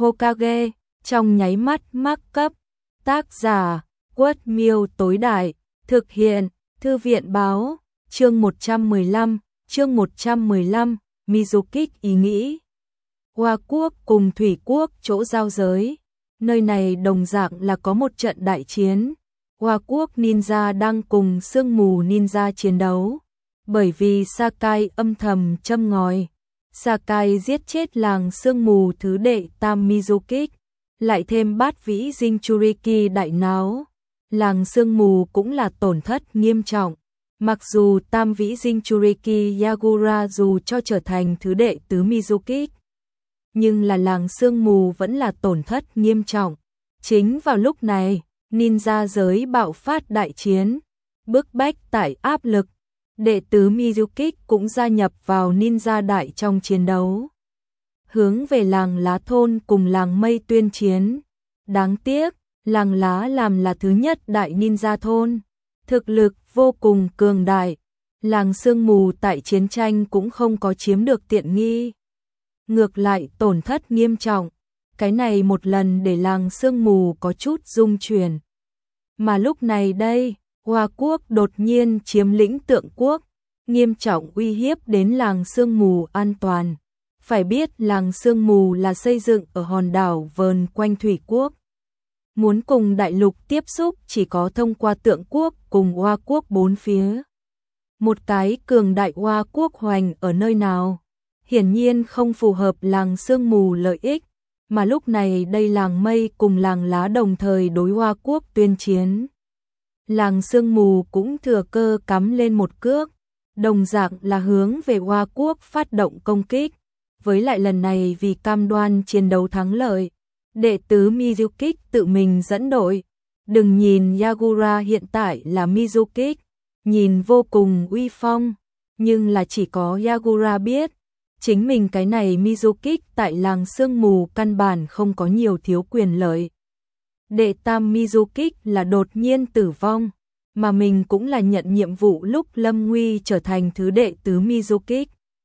Hokage, trong nháy mắt mắc cấp. Tác giả, Quất Miêu tối đại, thực hiện, Thư viện báo, chương 115, Mizukik ý nghĩ. Hoa quốc cùng thủy quốc chỗ giao giới, nơi này đồng dạng là có một trận đại chiến. Hoa quốc ninja đang cùng sương mù ninja chiến đấu, bởi vì Sakai âm thầm châm ngòi. Sakai giết chết làng sương mù thứ đệ tam Mizukik, lại thêm bát vĩ Jinchuriki đại náo. Làng sương mù cũng là tổn thất nghiêm trọng. Mặc dù tam vĩ Jinchuriki Yagura dù cho trở thành thứ đệ tứ Mizukik, nhưng là làng sương mù vẫn là tổn thất nghiêm trọng. Chính vào lúc này, ninja giới bạo phát đại chiến, bức bách tại áp lực. Đệ tứ Mizukik cũng gia nhập vào ninja đại trong chiến đấu, hướng về làng lá thôn cùng làng mây tuyên chiến. Đáng tiếc, làng lá làm là thứ nhất đại ninja thôn, thực lực vô cùng cường đại. Làng sương mù tại chiến tranh cũng không có chiếm được tiện nghi, ngược lại tổn thất nghiêm trọng. Cái này một lần để làng sương mù có chút rung chuyển. Mà lúc này đây, Hoa quốc đột nhiên chiếm lĩnh Tượng quốc, nghiêm trọng uy hiếp đến làng sương mù an toàn. Phải biết làng sương mù là xây dựng ở hòn đảo vờn quanh thủy quốc. Muốn cùng đại lục tiếp xúc chỉ có thông qua Tượng quốc cùng Hoa quốc bốn phía. Một cái cường đại Hoa quốc hoành ở nơi nào? Hiển nhiên không phù hợp làng sương mù lợi ích, mà lúc này đây làng mây cùng làng lá đồng thời đối Hoa quốc tuyên chiến. Làng sương mù cũng thừa cơ cắm lên một cước, đồng dạng là hướng về Hoa quốc phát động công kích. Với lại lần này vì cam đoan chiến đấu thắng lợi, đệ tứ Mizukik tự mình dẫn đội. Đừng nhìn Yagura hiện tại là Mizukik, nhìn vô cùng uy phong, nhưng là chỉ có Yagura biết, chính mình cái này Mizukik tại làng sương mù căn bản không có nhiều thiếu quyền lợi. Đệ tam Mizukik là đột nhiên tử vong, mà mình cũng là nhận nhiệm vụ lúc lâm nguy trở thành thứ đệ tứ Mizukik.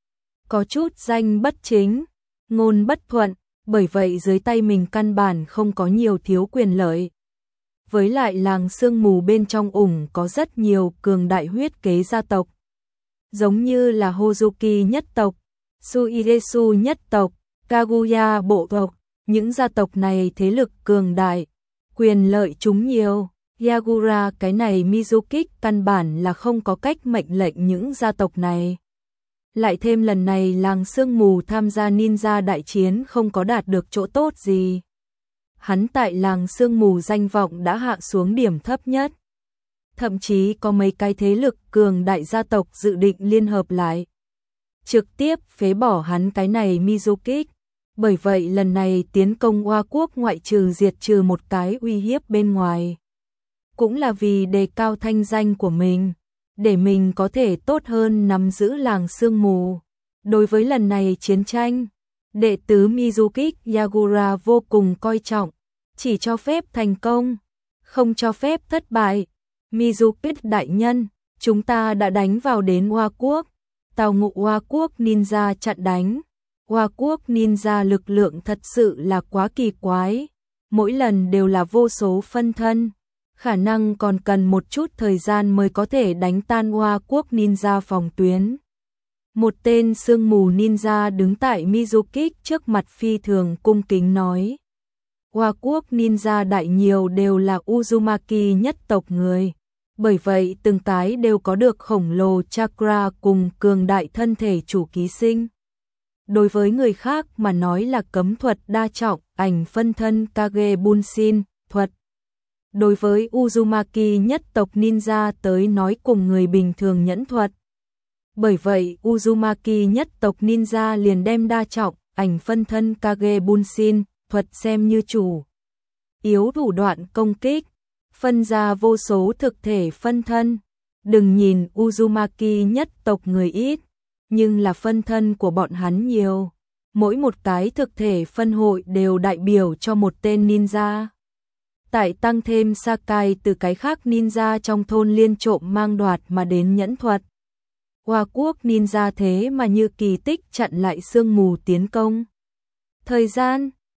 Có chút danh bất chính, ngôn bất thuận, bởi vậy dưới tay mình căn bản không có nhiều thiếu quyền lợi. Với lại làng sương mù bên trong có rất nhiều cường đại huyết kế gia tộc, giống như là Hozuki nhất tộc, Suiresu nhất tộc, Kaguya bộ tộc. Những gia tộc này thế lực cường đại, quyền lợi chúng nhiều. Yagura cái này Mizukik căn bản là không có cách mệnh lệnh những gia tộc này. Lại thêm lần này làng sương mù tham gia ninja đại chiến không có đạt được chỗ tốt gì. Hắn tại làng sương mù danh vọng đã hạ xuống điểm thấp nhất. Thậm chí có mấy cái thế lực cường đại gia tộc dự định liên hợp lại, trực tiếp phế bỏ hắn cái này Mizukik. Bởi vậy lần này tiến công Hoa quốc ngoại trừ diệt trừ một cái uy hiếp bên ngoài, cũng là vì đề cao thanh danh của mình, để mình có thể tốt hơn nắm giữ làng sương mù. Đối với lần này chiến tranh, đệ tứ Mizukik Yagura vô cùng coi trọng, chỉ cho phép thành công, không cho phép thất bại. Mizukik đại nhân, chúng ta đã đánh vào đến Hoa quốc, tào ngụ Hoa quốc ninja chặn đánh. Hoa quốc ninja lực lượng thật sự là quá kỳ quái, mỗi lần đều là vô số phân thân, khả năng còn cần một chút thời gian mới có thể đánh tan Hoa quốc ninja phòng tuyến. Một tên sương mù ninja đứng tại Mizukik trước mặt phi thường cung kính nói. Hoa quốc ninja đại nhiều đều là Uzumaki nhất tộc người, bởi vậy từng cái đều có được khổng lồ chakra cùng cường đại thân thể chủ ký sinh. Đối với người khác mà nói là cấm thuật đa trọng, ảnh phân thân Kage Bunshin thuật. Đối với Uzumaki nhất tộc ninja tới nói cùng người bình thường nhẫn thuật. Bởi vậy Uzumaki nhất tộc ninja liền đem đa trọng, ảnh phân thân Kage Bunshin thuật xem như chủ yếu thủ đoạn công kích, phân ra vô số thực thể phân thân. Đừng nhìn Uzumaki nhất tộc người ít, nhưng là phân thân của bọn hắn nhiều, mỗi một cái thực thể phân hội đều đại biểu cho một tên ninja. Tại tăng thêm Sakai từ cái khác ninja trong thôn liên trộm mang đoạt mà đến nhẫn thuật. Hoa quốc ninja thế mà như kỳ tích chặn lại sương mù tiến công. Thời gian,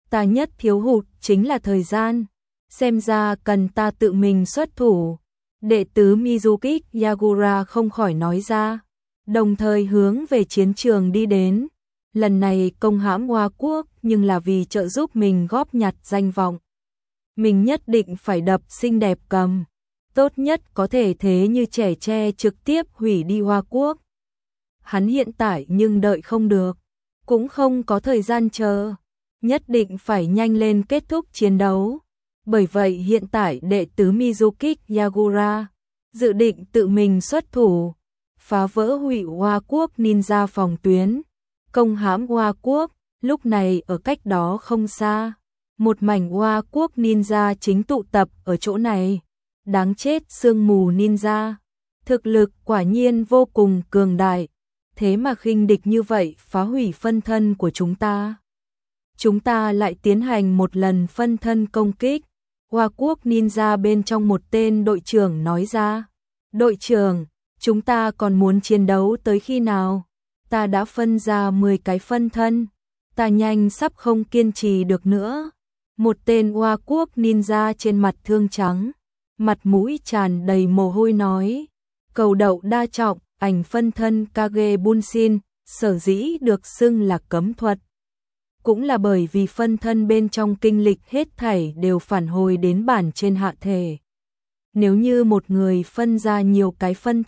Ta nhất thiếu hụt chính là thời gian, xem ra cần ta tự mình xuất thủ. Đệ tứ Mizuki Yagura không khỏi nói ra, đồng thời hướng về chiến trường đi đến. Lần này công hãm Hoa Quốc nhưng là vì trợ giúp mình góp nhặt danh vọng. Mình nhất định phải đập xinh đẹp cầm, tốt nhất có thể thế như trẻ tre trực tiếp hủy đi Hoa Quốc. Hắn hiện tại nhưng đợi không được, cũng không có thời gian chờ, nhất định phải nhanh lên kết thúc chiến đấu. Bởi vậy hiện tại đệ tứ Mizuki Yagura dự định tự mình xuất thủ, phá vỡ hủy Hoa Quốc ninja phòng tuyến, công hãm Hoa Quốc. Lúc này ở cách đó không xa, một mảnh Hoa Quốc ninja chính tụ tập ở chỗ này. Đáng chết, sương mù ninja, thực lực quả nhiên vô cùng cường đại, thế mà khinh địch như vậy phá hủy phân thân của chúng ta. Chúng ta lại tiến hành một lần phân thân công kích. Hoa Quốc ninja bên trong một tên đội trưởng nói ra, đội trưởng, chúng ta còn muốn chiến đấu tới khi nào? Ta đã phân ra 10 cái phân thân, ta nhanh sắp không kiên trì được nữa. Một tên Hoa Quốc ninja trên mặt thương trắng, mặt mũi tràn đầy mồ hôi nói, cầu đậu đa trọng, ảnh phân thân Kage Bunshin, sở dĩ được xưng là cấm thuật. Cũng là bởi vì phân thân bên trong kinh lịch hết thảy đều phản hồi đến bản trên hạ thể. Nếu như một người phân ra nhiều cái phân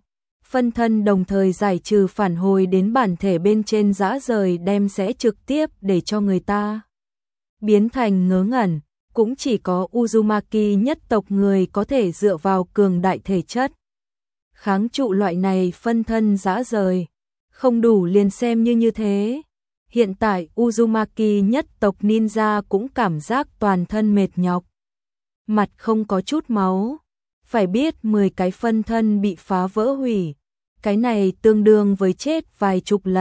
thân đồng thời giải trừ phản hồi đến bản thể bên trên dã rời đem sẽ trực tiếp để cho người ta biến thành ngớ ngẩn. Cũng chỉ có Uzumaki nhất tộc người có thể dựa vào cường đại thể chất kháng trụ loại này phân thân dã rời, không đủ liền xem như thế. Hiện tại Uzumaki nhất tộc ninja cũng cảm giác toàn thân mệt nhọc, mặt không có chút máu. Phải biết 10 cái phân thân bị phá vỡ hủy, cái này tương đương với chết vài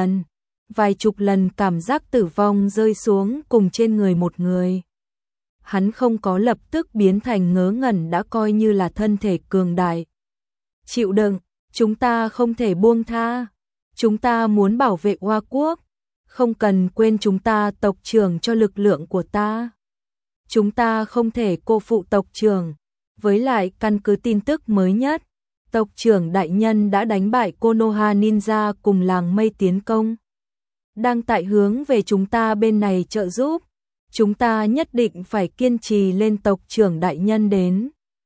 chục lần cảm giác tử vong rơi xuống cùng trên người một người. Hắn không có lập tức biến thành ngớ ngẩn đã coi như là thân thể cường đại. Chịu đựng, chúng ta không thể buông tha, chúng ta muốn bảo vệ Hoa Quốc, không cần quên chúng ta tộc trưởng cho lực lượng của ta. Chúng ta không thể cô phụ tộc trưởng. Với lại căn cứ tin tức mới nhất, tộc trưởng đại nhân đã đánh bại Konoha Ninja cùng làng mây tiến công, đang tại hướng về chúng ta bên này trợ giúp. Chúng ta nhất định phải kiên trì lên, tộc trưởng đại nhân đến.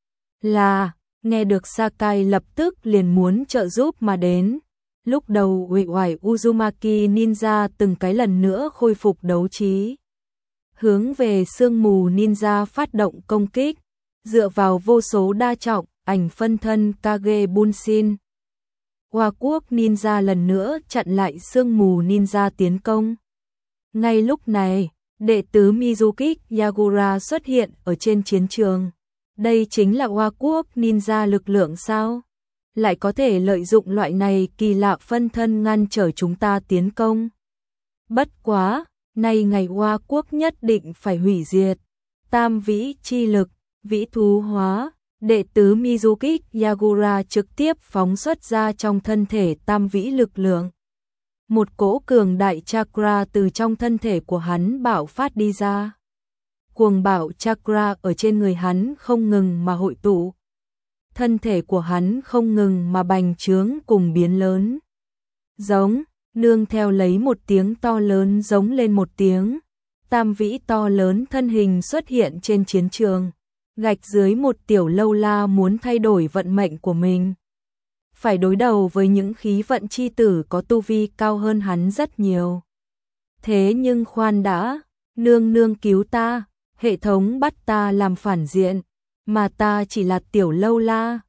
Là, nghe được Sakai lập tức liền muốn trợ giúp mà đến. Lúc đầu uể oải Uzumaki Ninja từng cái lần nữa khôi phục đấu trí, hướng về sương mù ninja phát động công kích, dựa vào vô số đa trọng ảnh phân thân Kage Bunshin. Hoa Quốc ninja lần nữa chặn lại sương mù ninja tiến công. Ngay lúc này, đệ tứ Mizuki Yagura xuất hiện ở trên chiến trường. Đây chính là Hoa Quốc ninja lực lượng sao? Lại có thể lợi dụng loại này kỳ lạ phân thân ngăn trở chúng ta tiến công. Bất quá, nay ngày Hoa Quốc nhất định phải hủy diệt. Tam vĩ chi lực, vĩ thú hóa, đệ tứ Mizuki Yagura trực tiếp phóng xuất ra trong thân thể tam vĩ lực lượng. Một cỗ cường đại chakra từ trong thân thể của hắn bạo phát đi ra. Cuồng bạo chakra ở trên người hắn không ngừng mà hội tụ. Thân thể của hắn không ngừng mà bành trướng cùng biến lớn. Giống, nương theo lấy một tiếng to lớn giống lên một tiếng. Tam vĩ to lớn thân hình xuất hiện trên chiến trường. Gạch dưới một tiểu lâu la muốn thay đổi vận mệnh của mình. Phải đối đầu với những khí vận chi tử có tu vi cao hơn hắn rất nhiều. Thế nhưng khoan đã, nương nương cứu ta, hệ thống bắt ta làm phản diện, mà ta chỉ là tiểu lâu la,